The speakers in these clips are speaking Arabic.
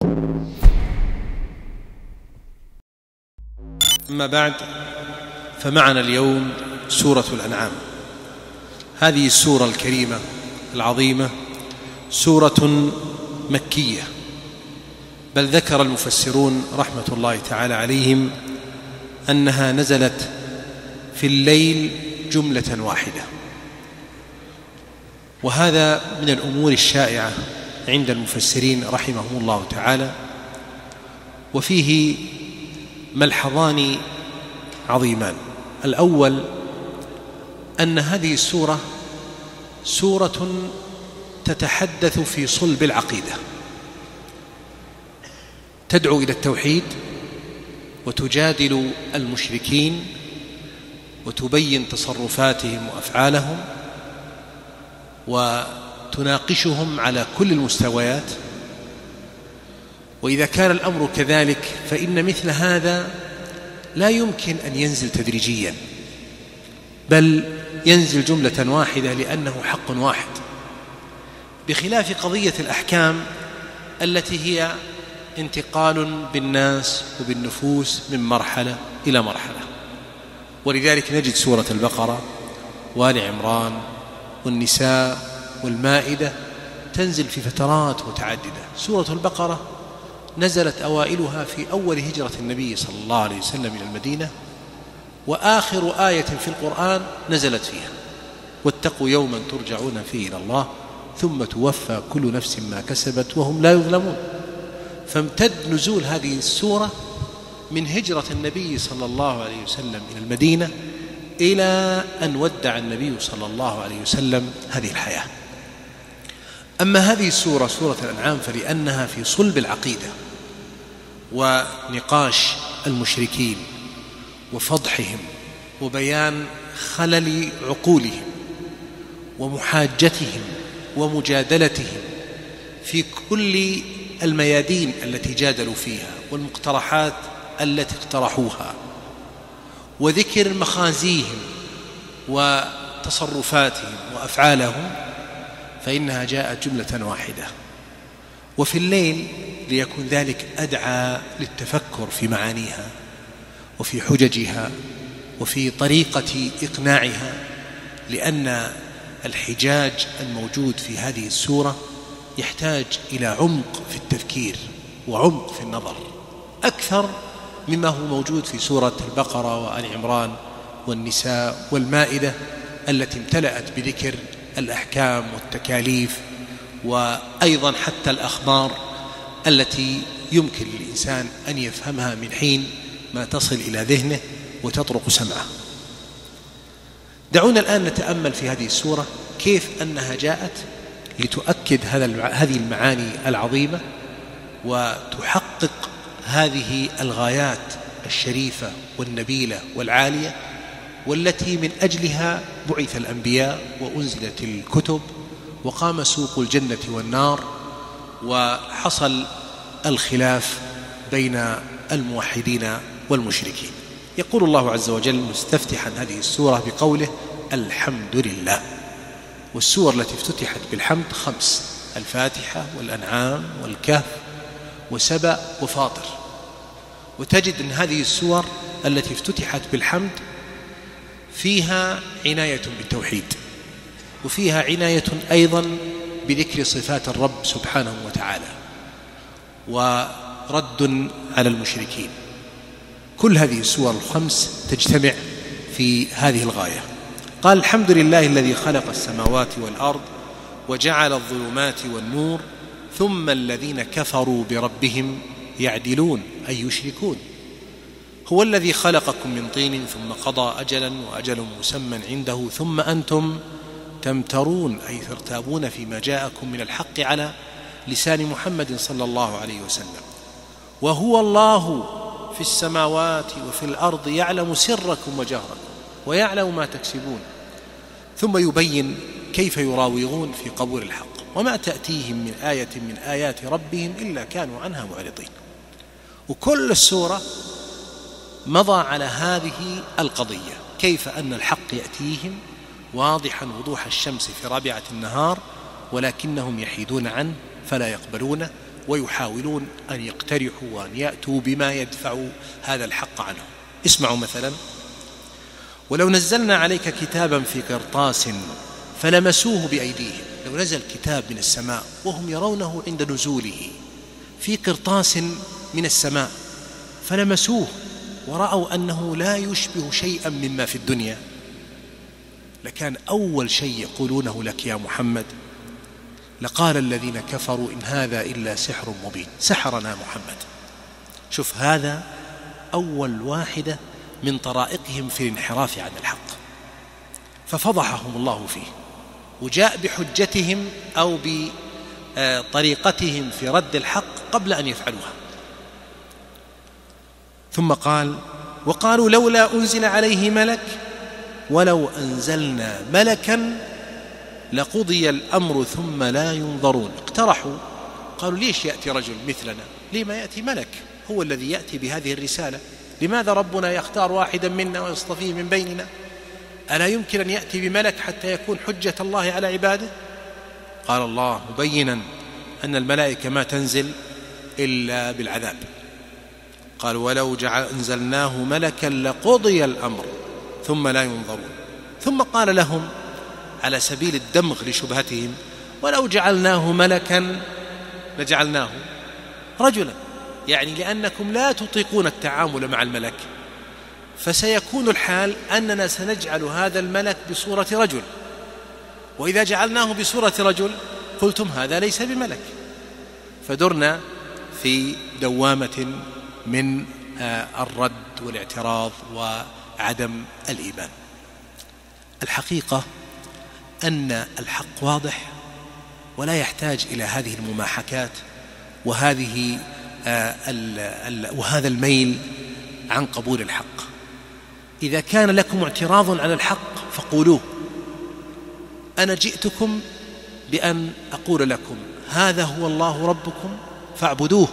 أما بعد، فمعنا اليوم سورة الأنعام. هذه السورة الكريمة العظيمة سورة مكية، بل ذكر المفسرون رحمة الله تعالى عليهم أنها نزلت في الليل جملة واحدة، وهذا من الأمور الشائعة عند المفسرين رحمهم الله تعالى. وفيه ملحظان عظيمان. الأول أن هذه السورة سورة تتحدث في صلب العقيدة، تدعو إلى التوحيد وتجادل المشركين وتبين تصرفاتهم وأفعالهم وتناقشهم على كل المستويات. وإذا كان الأمر كذلك فإن مثل هذا لا يمكن أن ينزل تدريجيا، بل ينزل جملة واحدة لأنه حق واحد، بخلاف قضية الأحكام التي هي انتقال بالناس وبالنفوس من مرحلة إلى مرحلة. ولذلك نجد سورة البقرة وآل عمران والنساء والمائدة تنزل في فترات متعددة. سورة البقرة نزلت أوائلها في أول هجرة النبي صلى الله عليه وسلم إلى المدينة، وآخر آية في القرآن نزلت فيها: واتقوا يوما ترجعون فيه إلى الله ثم توفى كل نفس ما كسبت وهم لا يظلمون. فامتد نزول هذه السورة من هجرة النبي صلى الله عليه وسلم إلى المدينة إلى أن ودع النبي صلى الله عليه وسلم هذه الحياة. أما هذه السورة سورة الأنعام فلأنها في صلب العقيدة ونقاش المشركين وفضحهم وبيان خلل عقولهم ومحاجتهم ومجادلتهم في كل الميادين التي جادلوا فيها والمقترحات التي اقترحوها، وذكر مخازيهم وتصرفاتهم وأفعالهم، فإنها جاءت جملة واحدة. وفي الليل ليكون ذلك أدعى للتفكر في معانيها وفي حججها وفي طريقة إقناعها، لأن الحجاج الموجود في هذه السورة يحتاج إلى عمق في التفكير وعمق في النظر أكثر مما هو موجود في سورة البقرة وآل عمران والنساء والمائدة التي امتلأت بذكر الأحكام والتكاليف، وأيضا حتى الأخبار التي يمكن للإنسان أن يفهمها من حين ما تصل إلى ذهنه وتطرق سمعه. دعونا الآن نتأمل في هذه السورة كيف أنها جاءت لتؤكد هذه المعاني العظيمة وتحقق هذه الغايات الشريفة والنبيلة والعالية، والتي من أجلها بعث الأنبياء وأنزلت الكتب وقام سوق الجنة والنار وحصل الخلاف بين الموحدين والمشركين. يقول الله عز وجل مستفتحا هذه السورة بقوله: الحمد لله. والسور التي افتتحت بالحمد 5: الفاتحة والأنعام والكهف وسبأ وفاطر. وتجد أن هذه السور التي افتتحت بالحمد فيها عناية بالتوحيد، وفيها عناية أيضا بذكر صفات الرب سبحانه وتعالى ورد على المشركين. كل هذه السور 5 تجتمع في هذه الغاية. قال: الحمد لله الذي خلق السماوات والأرض وجعل الظلمات والنور ثم الذين كفروا بربهم يعدلون أي يشركون. هو الذي خلقكم من طين ثم قضى أجلا وأجل مسمى عنده ثم أنتم تمترون أي ترتابون فيما جاءكم من الحق على لسان محمد صلى الله عليه وسلم. وهو الله في السماوات وفي الأرض يعلم سركم وجهركم ويعلم ما تكسبون. ثم يبين كيف يراوغون في قبول الحق وما تأتيهم من آية من آيات ربهم إلا كانوا عنها معرضين. وكل السورة مضى على هذه القضية، كيف أن الحق يأتيهم واضحا وضوح الشمس في رابعة النهار ولكنهم يحيدون عنه فلا يقبلونه ويحاولون أن يقترحوا وأن يأتوا بما يدفع هذا الحق عنهم. اسمعوا مثلا: ولو نزلنا عليك كتابا في قرطاس فلمسوه بأيديهم. لو نزل كتاب من السماء وهم يرونه عند نزوله في قرطاس من السماء فلمسوه ورأوا أنه لا يشبه شيئا مما في الدنيا، لكان أول شيء يقولونه لك يا محمد: لقال الذين كفروا إن هذا إلا سحر مبين، سحرنا محمد. شوف، هذا أول واحدة من طرائقهم في الانحراف عن الحق، ففضحهم الله فيه، وجاء بحجتهم أو بطريقتهم في رد الحق قبل أن يفعلوها. ثم قال: وقالوا لولا أنزل عليه ملك ولو أنزلنا ملكا لقضي الأمر ثم لا ينظرون. اقترحوا، قالوا: ليش يأتي رجل مثلنا؟ لما يأتي ملك هو الذي يأتي بهذه الرسالة؟ لماذا ربنا يختار واحدا منا ويصطفيه من بيننا؟ ألا يمكن أن يأتي بملك حتى يكون حجة الله على عباده؟ قال الله مبينا أن الملائكة ما تنزل إلا بالعذاب. قال: ولو أنزلناه ملكا لقضي الأمر ثم لا ينظرون. ثم قال لهم على سبيل الدمغ لشبهتهم: ولو جعلناه ملكا لجعلناه رجلا، يعني لأنكم لا تطيقون التعامل مع الملك، فسيكون الحال أننا سنجعل هذا الملك بصورة رجل، وإذا جعلناه بصورة رجل قلتم هذا ليس بملك، فدرنا في دوامة من الرد والاعتراض وعدم الإيمان. الحقيقة أن الحق واضح ولا يحتاج إلى هذه المماحكات وهذا الميل عن قبول الحق. إذا كان لكم اعتراض على الحق فقولوه. أنا جئتكم بأن أقول لكم هذا هو الله ربكم فاعبدوه،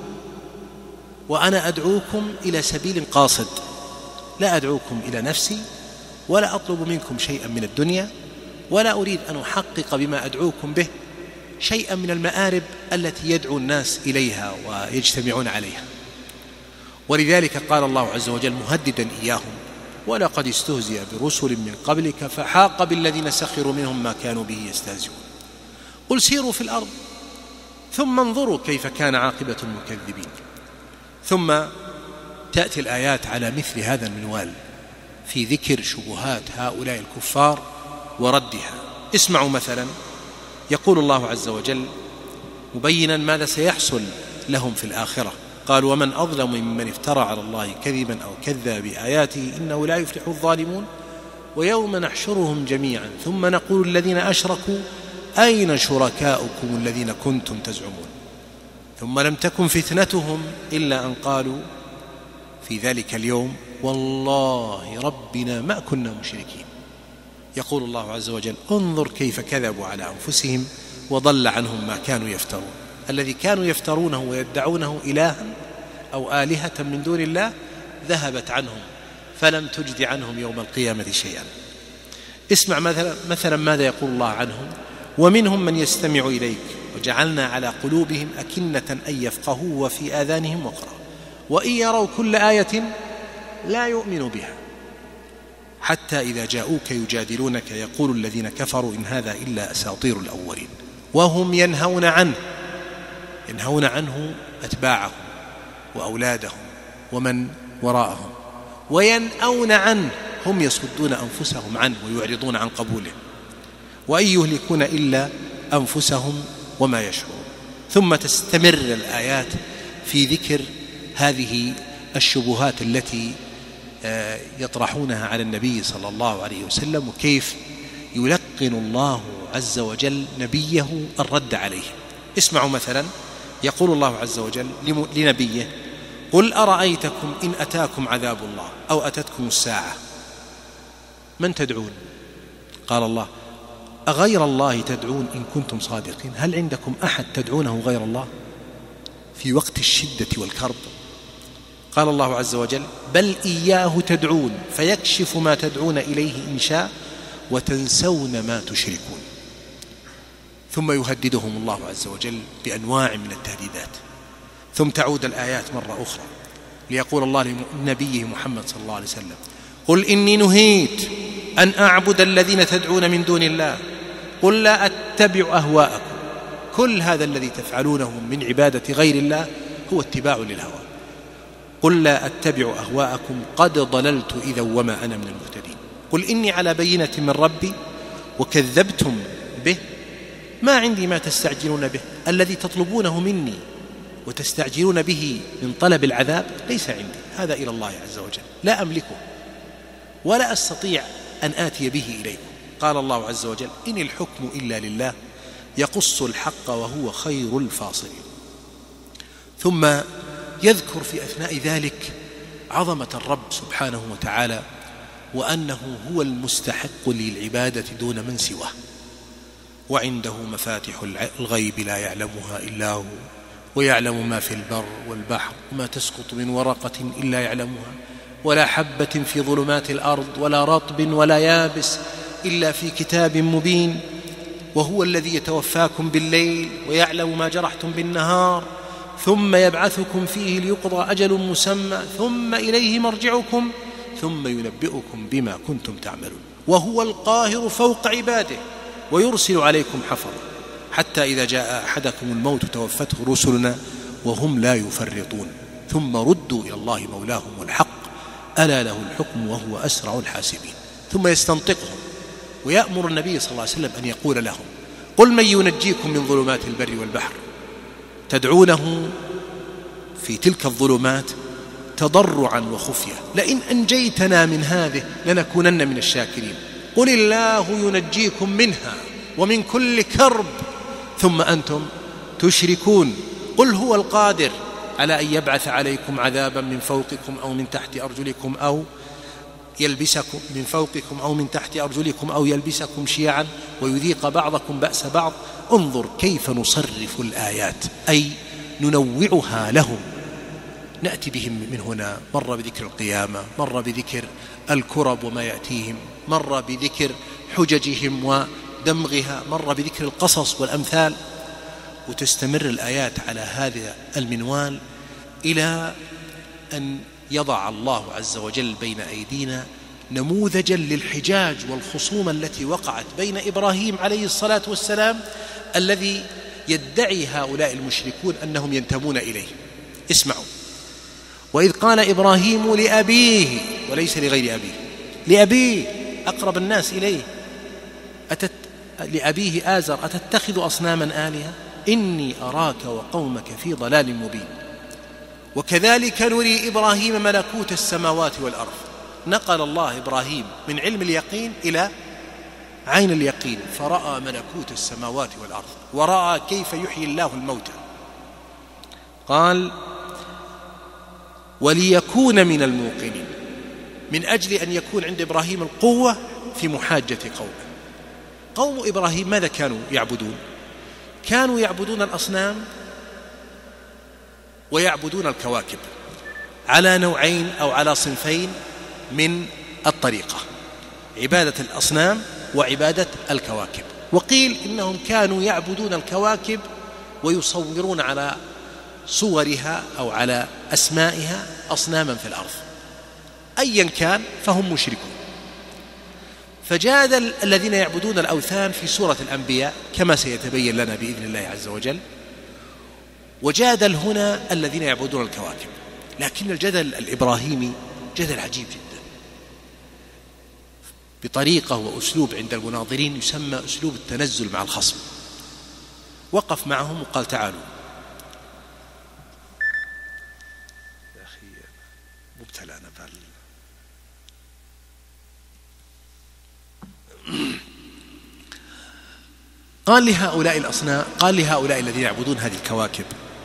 وأنا أدعوكم إلى سبيل قاصد، لا أدعوكم إلى نفسي ولا أطلب منكم شيئا من الدنيا، ولا أريد أن أحقق بما أدعوكم به شيئا من المآرب التي يدعو الناس إليها ويجتمعون عليها. ولذلك قال الله عز وجل مهددا إياهم: ولقد استهزئ برسل من قبلك فحاق بالذين سخروا منهم ما كانوا به يستهزئون. قل سيروا في الأرض ثم انظروا كيف كان عاقبة المكذبين. ثم تأتي الآيات على مثل هذا المنوال في ذكر شبهات هؤلاء الكفار وردها. اسمعوا مثلا: يقول الله عز وجل مبينا ماذا سيحصل لهم في الآخرة: قال: ومن أظلم ممن افترى على الله كذبا أو كذب بآياته إنه لا يفلح الظالمون ويوم نحشرهم جميعا ثم نقول الذين أشركوا أين شركاؤكم الذين كنتم تزعمون ثم لم تكن فتنتهم إلا أن قالوا في ذلك اليوم والله ربنا ما كنا مشركين. يقول الله عز وجل: انظر كيف كذبوا على أنفسهم وضل عنهم ما كانوا يفترون. الذي كانوا يفترونه ويدعونه إلها أو آلهة من دون الله ذهبت عنهم فلم تجد عنهم يوم القيامة شيئا. اسمع مثلا ماذا يقول الله عنهم: ومنهم من يستمع إليك وجعلنا على قلوبهم أكنة أن يفقهوا وفي آذانهم وقرا وإن يروا كل آية لا يؤمنوا بها حتى إذا جاءوك يجادلونك يقول الذين كفروا إن هذا إلا أساطير الأولين وهم ينهون عنه أتباعهم وأولادهم ومن وراءهم وينأون عنه، هم يصدون أنفسهم عنه ويعرضون عن قبوله، وإن يهلكون إلا أنفسهم وما يشعرون. ثم تستمر الآيات في ذكر هذه الشبهات التي يطرحونها على النبي صلى الله عليه وسلم وكيف يلقن الله عز وجل نبيه الرد عليه. اسمعوا مثلا: يقول الله عز وجل لنبيه: قل أرأيتكم إن أتاكم عذاب الله أو أتتكم الساعة من تدعون؟ قال الله: أغير الله تدعون إن كنتم صادقين؟ هل عندكم أحد تدعونه غير الله في وقت الشدة والكرب؟ قال الله عز وجل: بل إياه تدعون فيكشف ما تدعون إليه إن شاء وتنسون ما تشركون. ثم يهددهم الله عز وجل بأنواع من التهديدات، ثم تعود الآيات مرة أخرى ليقول الله لنبيه محمد صلى الله عليه وسلم: قل إني نهيت أن أعبد الذين تدعون من دون الله، قل لا أتبع أهواءكم. كل هذا الذي تفعلونه من عبادة غير الله هو اتباع للهوى. قل لا أتبع أهواءكم قد ضللت إذا وما أنا من المهتدين. قل إني على بينة من ربي وكذبتم به، ما عندي ما تستعجلون به. الذي تطلبونه مني وتستعجلون به من طلب العذاب ليس عندي، هذا إلى الله عز وجل، لا أملكه ولا أستطيع أن آتي به إليكم. قال الله عز وجل: إن الحكم إلا لله يقص الحق وهو خير الفاصلين. ثم يذكر في أثناء ذلك عظمة الرب سبحانه وتعالى، وأنه هو المستحق للعبادة دون من سواه، وعنده مفاتح الغيب لا يعلمها إلا هو، ويعلم ما في البر والبحر، وما تسقط من ورقة إلا يعلمها، ولا حبة في ظلمات الأرض ولا رطب ولا يابس إلا في كتاب مبين. وهو الذي يتوفاكم بالليل ويعلم ما جرحتم بالنهار، ثم يبعثكم فيه ليقضى أجل مسمى، ثم إليه مرجعكم ثم ينبئكم بما كنتم تعملون. وهو القاهر فوق عباده ويرسل عليكم حفظا حتى إذا جاء أحدكم الموت توفته رسلنا وهم لا يفرطون، ثم ردوا إلى الله مولاهم الحق ألا له الحكم وهو أسرع الحاسبين. ثم يستنطقهم ويأمر النبي صلى الله عليه وسلم أن يقول لهم: قل من ينجيكم من ظلمات البر والبحر، تدعونه في تلك الظلمات تضرعا وخفية، لئن أنجيتنا من هذه لنكونن من الشاكرين. قل الله ينجيكم منها ومن كل كرب ثم أنتم تشركون. قل هو القادر على أن يبعث عليكم عذابا من فوقكم أو من تحت أرجلكم أو يلبسكم من فوقكم أو من تحت أرجلكم أو يلبسكم شيعا ويذيق بعضكم بأس بعض. انظر كيف نصرف الآيات، أي ننوعها لهم، نأتي بهم من هنا، مرة بذكر القيامة، مرة بذكر الكرب وما يأتيهم، مرة بذكر حججهم ودمغها، مرة بذكر القصص والأمثال، وتستمر الآيات على هذا المنوال إلى أن يضع الله عز وجل بين أيدينا نموذجا للحجاج والخصوم التي وقعت بين إبراهيم عليه الصلاة والسلام الذي يدعي هؤلاء المشركون أنهم ينتمون إليه. اسمعوا: وإذ قال إبراهيم لأبيه، وليس لغير أبيه، لأبيه أقرب الناس إليه، لأبيه آزر: أتتخذ أصناما آلهة إني أراك وقومك في ضلال مبين. وكذلك نري إبراهيم ملكوت السماوات والأرض. نقل الله إبراهيم من علم اليقين إلى عين اليقين، فرأى ملكوت السماوات والأرض ورأى كيف يحيي الله الموتى. قال: وليكون من الموقنين، من أجل أن يكون عند إبراهيم القوة في محاجة قومه. قوم إبراهيم ماذا كانوا يعبدون؟ كانوا يعبدون الأصنام ويعبدون الكواكب، على نوعين أو على صنفين من الطريقة: عبادة الأصنام وعبادة الكواكب. وقيل إنهم كانوا يعبدون الكواكب ويصورون على صورها أو على أسمائها أصناما في الأرض. أيا كان فهم مشركون. فجادل الذين يعبدون الأوثان في سورة الأنبياء كما سيتبين لنا بإذن الله عز وجل، وجادل هنا الذين يعبدون الكواكب. لكن الجدل الإبراهيمي جدل عجيب جدا، بطريقة وأسلوب عند المناظرين يسمى أسلوب التنزل مع الخصم. وقف معهم وقال: تعالوا يا أخي مبتلى نبال. قال لهؤلاء الأصنام، قال لهؤلاء الذين يعبدون هذه الكواكب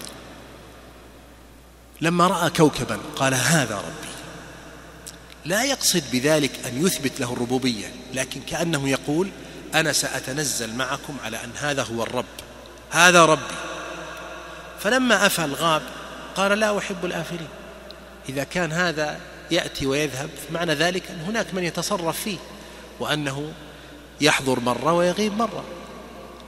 لما رأى كوكبا قال: هذا ربي. لا يقصد بذلك أن يثبت له الربوبية، لكن كأنه يقول: أنا سأتنزل معكم على أن هذا هو الرب، هذا ربي. فلما أفل غاب قال: لا أحب الآفلين. إذا كان هذا يأتي ويذهب فمعنى ذلك أن هناك من يتصرف فيه، وأنه يحضر مرة ويغيب مرة.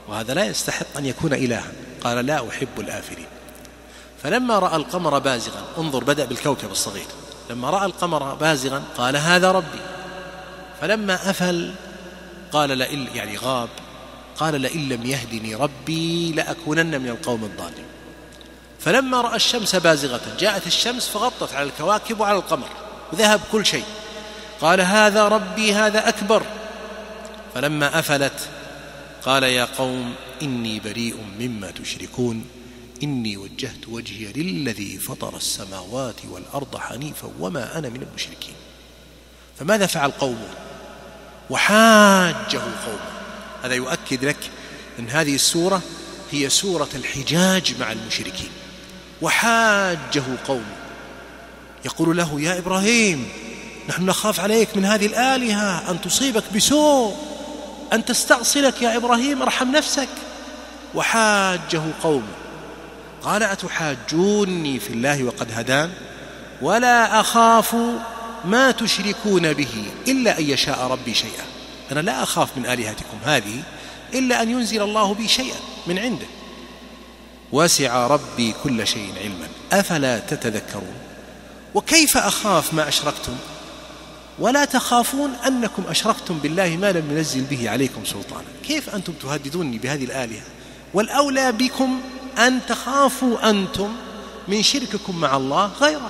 وهذا لا يستحق أن يكون إلها. قال لا أحب الآفلين. فلما رأى القمر بازغا، انظر بدأ بالكوكب الصغير، لما رأى القمر بازغا قال هذا ربي. فلما أفل قال لئن، يعني غاب، قال لئن لم يهدني ربي لأكونن من القوم الضالين. فلما رأى الشمس بازغة، جاءت الشمس فغطت على الكواكب وعلى القمر وذهب كل شيء، قال هذا ربي هذا أكبر. فلما أفلت قال يا قوم إني بريء مما تشركون إني وجهت وجهي للذي فطر السماوات والأرض حنيفا وما أنا من المشركين. فماذا فعل قومه؟ وحاجه قومه. هذا يؤكد لك أن هذه السورة هي سورة الحجاج مع المشركين. وحاجه قومه يقول له يا إبراهيم نحن نخاف عليك من هذه الآلهة أن تصيبك بسوء، أن تستأصلك يا إبراهيم، ارحم نفسك. وحاجه قومه قال أتحاجوني في الله وقد هدان ولا أخاف ما تشركون به إلا أن يشاء ربي شيئا. أنا لا أخاف من آلهتكم هذه إلا أن ينزل الله بي شيئا من عنده. وسع ربي كل شيء علما أفلا تتذكرون. وكيف أخاف ما أشركتم ولا تخافون أنكم أشركتم بالله ما لم ينزل به عليكم سلطانا؟ كيف أنتم تهددوني بهذه الآلهة؟ والأولى بكم أن تخافوا أنتم من شرككم مع الله غيره،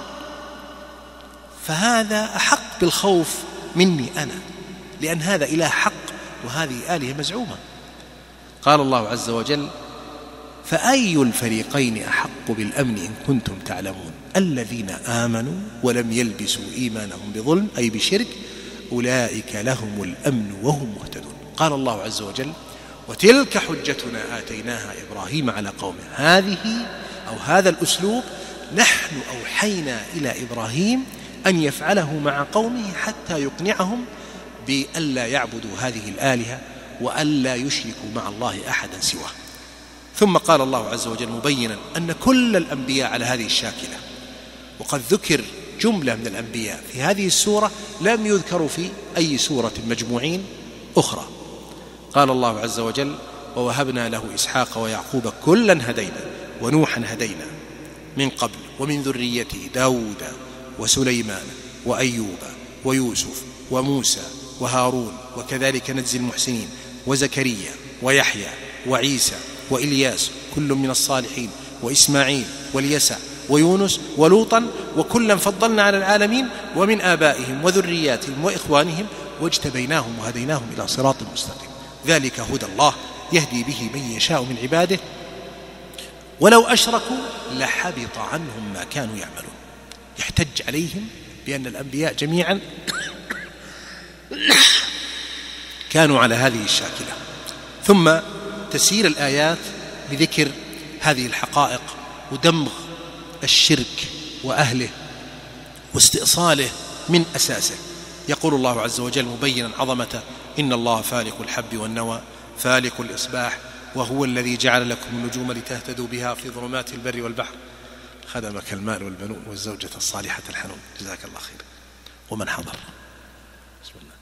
فهذا أحق بالخوف مني أنا، لأن هذا إله حق وهذه آلهة مزعومة. قال الله عز وجل فأي الفريقين أحق بالأمن إن كنتم تعلمون الذين آمنوا ولم يلبسوا إيمانهم بظلم أي بشرك أولئك لهم الأمن وهم مهتدون. قال الله عز وجل وتلك حجتنا آتيناها إبراهيم على قومه. هذه أو هذا الأسلوب نحن أوحينا إلى إبراهيم أن يفعله مع قومه حتى يقنعهم بألا يعبدوا هذه الآلهة وألا يشركوا مع الله أحدا سواه. ثم قال الله عز وجل مبينا أن كل الأنبياء على هذه الشاكلة، وقد ذكر جملة من الأنبياء في هذه السورة لم يذكروا في أي سورة مجموعين أخرى. قال الله عز وجل ووهبنا له إسحاق ويعقوب كلا هدينا ونوحا هدينا من قبل ومن ذريته داود وسليمان وأيوب ويوسف وموسى وهارون وكذلك نجزي المحسنين وزكريا ويحيى وعيسى وإلياس كل من الصالحين وإسماعيل واليسع ويونس ولوطا وكلا فضلنا على العالمين ومن آبائهم وذرياتهم وإخوانهم واجتبيناهم وهديناهم إلى صراط مستقيم. ذلك هدى الله يهدي به من يشاء من عباده ولو أشركوا لحبط عنهم ما كانوا يعملون. يحتج عليهم بأن الأنبياء جميعا كانوا على هذه الشاكلة. ثم تسير الآيات بذكر هذه الحقائق ودمغ الشرك وأهله واستئصاله من أساسه. يقول الله عز وجل مبينا عظمته إن الله فالق الحب والنوى فالق الإصباح وهو الذي جعل لكم النجوم لتهتدوا بها في ظلمات البر والبحر خدمك المال والبنون والزوجة الصالحة الحنون. جزاك الله خير. ومن حضر بسم الله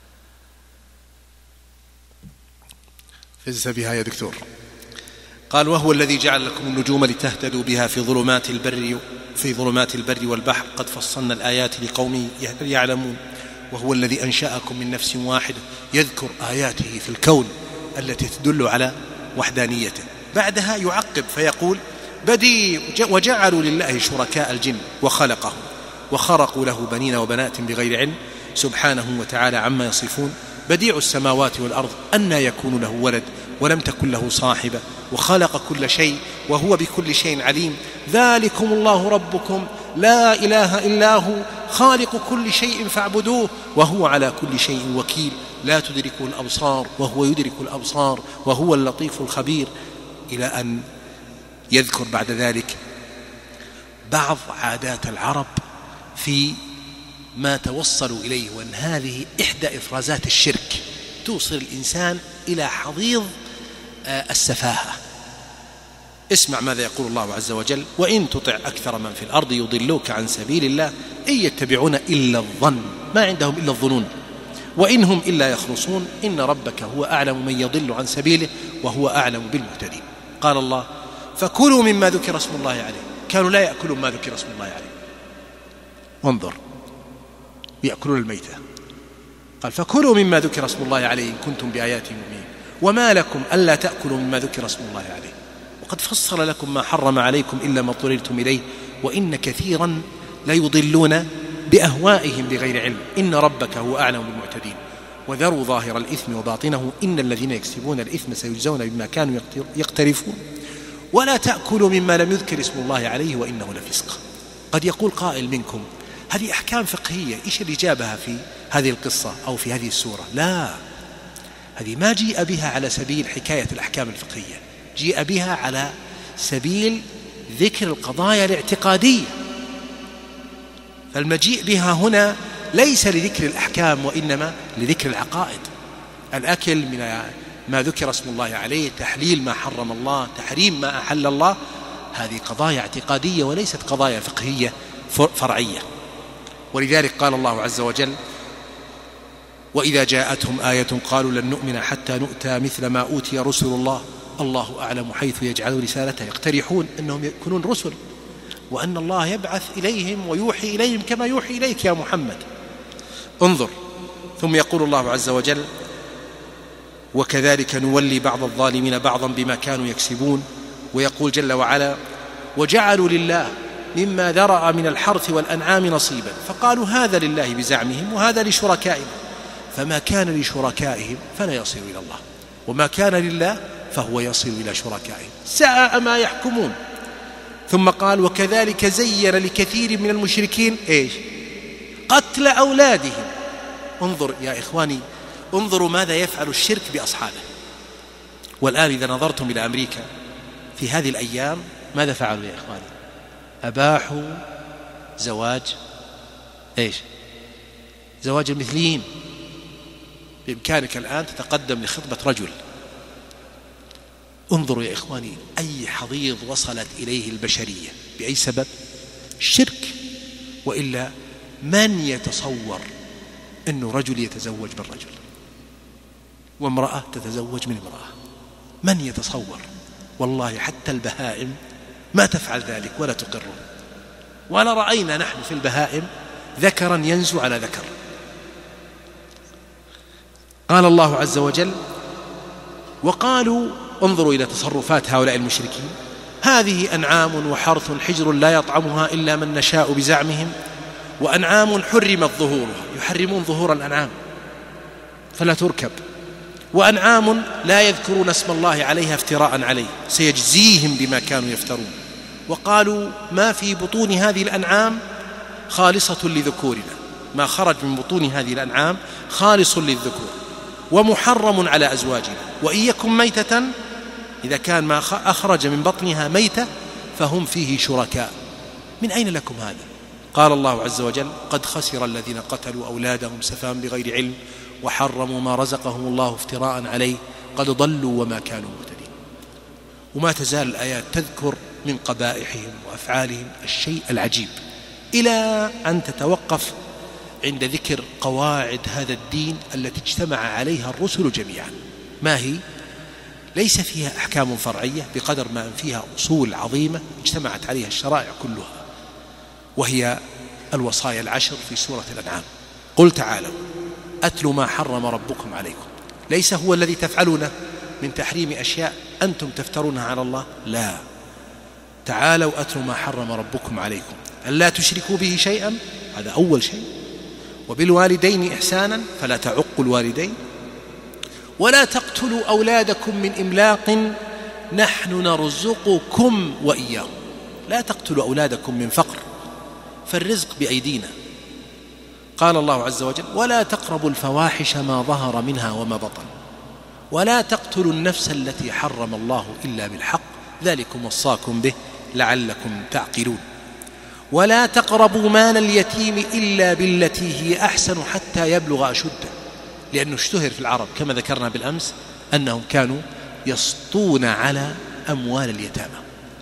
فزت بها يا دكتور. قال وهو الذي جعل لكم النجوم لتهتدوا بها في ظلمات البر والبحر قد فصلنا الآيات لقوم يعلمون. وهو الذي أنشأكم من نفس واحدة يذكر آياته في الكون التي تدل على وحدانيته. بعدها يعقب فيقول بديع وجعلوا لله شركاء الجن وخلقهم وخرقوا له بنين وبنات بغير علم سبحانه وتعالى عما يصفون. بديع السماوات والأرض أنى يكون له ولد ولم تكن له صاحبة وخلق كل شيء وهو بكل شيء عليم. ذلكم الله ربكم لا إله إلا هو خالق كل شيء فاعبدوه وهو على كل شيء وكيل لا تدركه الأبصار وهو يدرك الأبصار وهو اللطيف الخبير، إلى أن يذكر بعد ذلك بعض عادات العرب في ما توصلوا إليه، وأن هذه إحدى إفرازات الشرك توصل الإنسان إلى حضيض السفاهة. اسمع ماذا يقول الله عز وجل وإن تطع أكثر من في الأرض يضلوك عن سبيل الله إن يتبعون إلا الظن ما عندهم إلا الظنون وإن هم إلا يخرصون إن ربك هو أعلم من يضل عن سبيله وهو أعلم بالمهتدين. قال الله فكلوا مما ذكر اسم الله عليه. كانوا لا يأكلون ما ذكر اسم الله عليه، وانظر، يأكلون الميتة. قال فكلوا مما ذكر اسم الله عليه إن كنتم بآياته مؤمنين وما لكم ألا تأكلوا مما ذكر اسم الله عليه وقد فصل لكم ما حرم عليكم إلا ما اضطررتم إليه وإن كثيرا ليضلون بأهوائهم بغير علم إن ربك هو أعلم بالمعتدين وذروا ظاهر الإثم وباطنه إن الذين يكسبون الإثم سيجزون بما كانوا يقترفون ولا تأكلوا مما لم يذكر اسم الله عليه وإنه لفسق. قد يقول قائل منكم هذه أحكام فقهية، إيش اللي جابها في هذه القصة أو في هذه السورة؟ لا، هذه ما جيء بها على سبيل حكاية الأحكام الفقهية، جيء بها على سبيل ذكر القضايا الاعتقادية. فالمجيء بها هنا ليس لذكر الأحكام وإنما لذكر العقائد. الأكل من ما ذكر اسم الله عليه، تحليل ما حرم الله، تحريم ما أحل الله، هذه قضايا اعتقادية وليست قضايا فقهية فرعية. ولذلك قال الله عز وجل وإذا جاءتهم آية قالوا لن نؤمن حتى نؤتى مثل ما أوتي رسل الله الله أعلم حيث يجعل رسالته. يقترحون أنهم يكونون رسل وأن الله يبعث إليهم ويوحي إليهم كما يوحي إليك يا محمد. انظر، ثم يقول الله عز وجل وكذلك نولي بعض الظالمين بعضا بما كانوا يكسبون. ويقول جل وعلا وجعلوا لله مما ذرأ من الحرث والأنعام نصيبا فقالوا هذا لله بزعمهم وهذا لشركائهم فما كان لشركائهم فلا يصل إلى الله وما كان لله فهو يصل إلى شركائهم ساء ما يحكمون. ثم قال وكذلك زين لكثير من المشركين إيش؟ قتل أولادهم. انظر يا إخواني، انظروا ماذا يفعل الشرك بأصحابه. والآن إذا نظرتم إلى أمريكا في هذه الأيام ماذا فعلوا يا إخواني؟ أباحوا زواج إيش؟ زواج المثليين. بإمكانك الآن تتقدم لخطبة رجل. انظروا يا إخواني أي حضيض وصلت إليه البشرية بأي سبب؟ الشرك. وإلا من يتصور أنه رجل يتزوج بالرجل وامرأة تتزوج من امرأة؟ من يتصور؟ والله حتى البهائم ما تفعل ذلك ولا تقره. ولا رأينا نحن في البهائم ذكرا ينزو على ذكر. قال الله عز وجل وقالوا انظروا إلى تصرفات هؤلاء المشركين هذه أنعام وحرث حجر لا يطعمها إلا من نشاء بزعمهم وأنعام حرمت ظهورها. يحرمون ظهور الأنعام فلا تركب، وأنعام لا يذكرون اسم الله عليها افتراء عليه سيجزيهم بما كانوا يفترون. وقالوا ما في بطون هذه الأنعام خالصة لذكورنا، ما خرج من بطون هذه الأنعام خالص للذكور ومحرم على أزواجنا وإن يكن ميتة، إذا كان ما أخرج من بطنها ميتة فهم فيه شركاء. من أين لكم هذا؟ قال الله عز وجل قد خسر الذين قتلوا أولادهم سفها بغير علم وحرموا ما رزقهم الله افتراء عليه قد ضلوا وما كانوا مهتدين. وما تزال الآيات تذكر من قبائحهم وأفعالهم الشيء العجيب إلى أن تتوقف عند ذكر قواعد هذا الدين التي اجتمع عليها الرسل جميعا. ما هي؟ ليس فيها أحكام فرعية بقدر ما أن فيها أصول عظيمة اجتمعت عليها الشرائع كلها، وهي الوصايا العشر في سورة الأنعام. قل تعالوا أتل ما حرم ربكم عليكم. ليس هو الذي تفعلونه من تحريم أشياء أنتم تفترونها على الله، لا، تعالوا أتل ما حرم ربكم عليكم ألا تشركوا به شيئا، هذا أول شيء، وبالوالدين إحسانا فلا تعقوا الوالدين، ولا تقتلوا أولادكم من إملاق نحن نرزقكم وإياهم. لا تقتلوا أولادكم من فقر، فالرزق بأيدينا. قال الله عز وجل ولا تقربوا الفواحش ما ظهر منها وما بطن ولا تقتلوا النفس التي حرم الله إلا بالحق ذلكم وصاكم به لعلكم تعقلون. ولا تقربوا مال اليتيم إلا بالتي هي أحسن حتى يبلغ أشده، لأنه اشتهر في العرب كما ذكرنا بالأمس أنهم كانوا يسطون على أموال اليتامى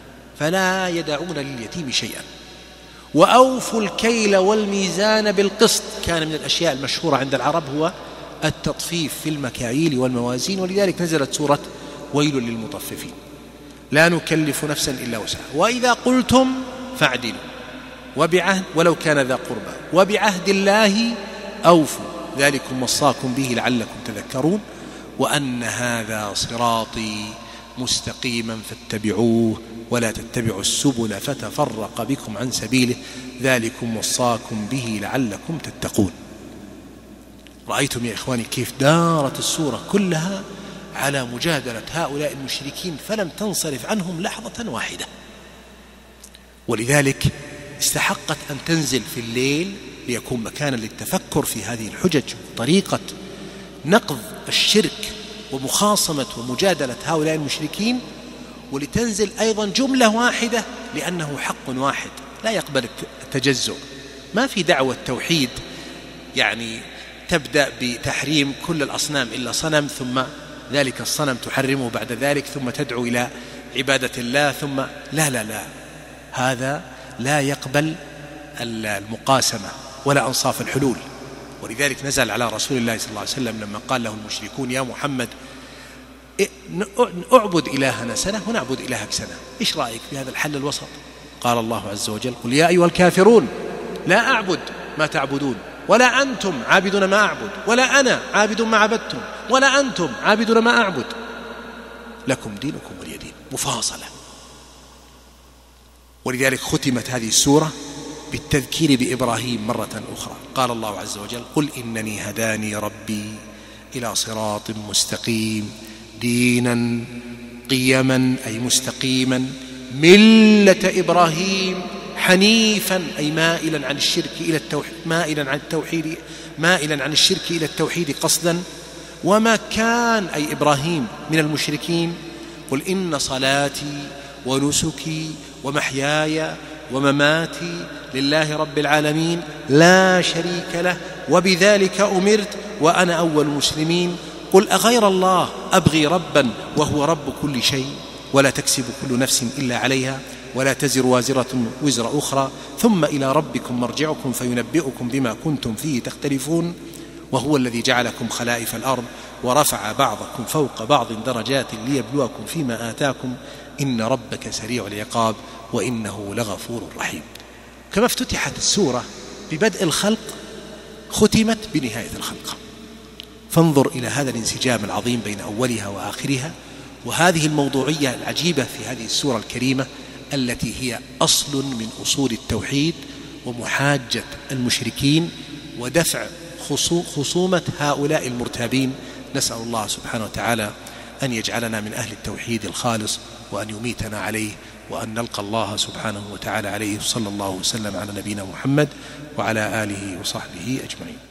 فلا يدعون لليتيم شيئا. وأوفوا الكيل والميزان بالقسط، كان من الأشياء المشهورة عند العرب هو التطفيف في المكاييل والموازين، ولذلك نزلت سورة ويل للمطففين. لا نكلف نفسا إلا وسعها وإذا قلتم فاعدلوا وبعهد ولو كان ذا قربى وبعهد الله أوفوا ذلكم وصاكم به لعلكم تذكرون وأن هذا صراطي مستقيما فاتبعوه ولا تتبعوا السبل فتفرق بكم عن سبيله ذلكم وصاكم به لعلكم تتقون. رأيتم يا إخواني كيف دارت السورة كلها على مجادلة هؤلاء المشركين فلم تنصرف عنهم لحظة واحدة، ولذلك استحقت أن تنزل في الليل ليكون مكانا للتفكر في هذه الحجج وطريقة نقض الشرك ومخاصمة ومجادلة هؤلاء المشركين، ولتنزل أيضا جملة واحدة لأنه حق واحد لا يقبل التجزؤ. ما في دعوة توحيد يعني تبدأ بتحريم كل الأصنام إلا صنم ثم ذلك الصنم تحرمه بعد ذلك ثم تدعو إلى عبادة الله ثم لا هذا لا يقبل المقاسمة ولا أنصاف الحلول. ولذلك نزل على رسول الله صلى الله عليه وسلم لما قال له المشركون يا محمد اعبد إلهنا سنة ونعبد إلهك سنة، إيش رأيك في هذا الحل الوسط؟ قال الله عز وجل قل يا أيها الكافرون لا أعبد ما تعبدون ولا أنتم عابدون ما أعبد ولا أنا عابد ما عبدتم ولا أنتم عابدون ما أعبد لكم دينكم ولي دين، مفاصلة. ولذلك ختمت هذه السورة بالتذكير بإبراهيم مرة أخرى. قال الله عز وجل قل إنني هداني ربي إلى صراط مستقيم دينا قيما أي مستقيما ملة إبراهيم حنيفا أي مائلا عن الشرك إلى التوحيد مائلا عن الشرك إلى التوحيد قصدا وما كان أي إبراهيم من المشركين. قل إن صلاتي ونسكي ومحياي ومماتي لله رب العالمين لا شريك له وبذلك أمرت وأنا أول المسلمين. قل أغير الله أبغي ربا وهو رب كل شيء ولا تكسب كل نفس إلا عليها ولا تزر وازرة وزر أخرى ثم إلى ربكم مرجعكم فينبئكم بما كنتم فيه تختلفون وهو الذي جعلكم خلائف الأرض ورفع بعضكم فوق بعض درجات ليبلوكم فيما آتاكم إن ربك سريع العقاب وإنه لغفور رحيم. كما افتتحت السورة ببدء الخلق ختمت بنهاية الخلق، فانظر إلى هذا الانسجام العظيم بين أولها وآخرها وهذه الموضوعية العجيبة في هذه السورة الكريمة التي هي أصل من أصول التوحيد ومحاجة المشركين ودفع خصومة هؤلاء المرتابين. نسأل الله سبحانه وتعالى أن يجعلنا من أهل التوحيد الخالص وأن يميتنا عليه وأن نلقى الله سبحانه وتعالى عليه. صلى الله وسلم على نبينا محمد وعلى آله وصحبه أجمعين.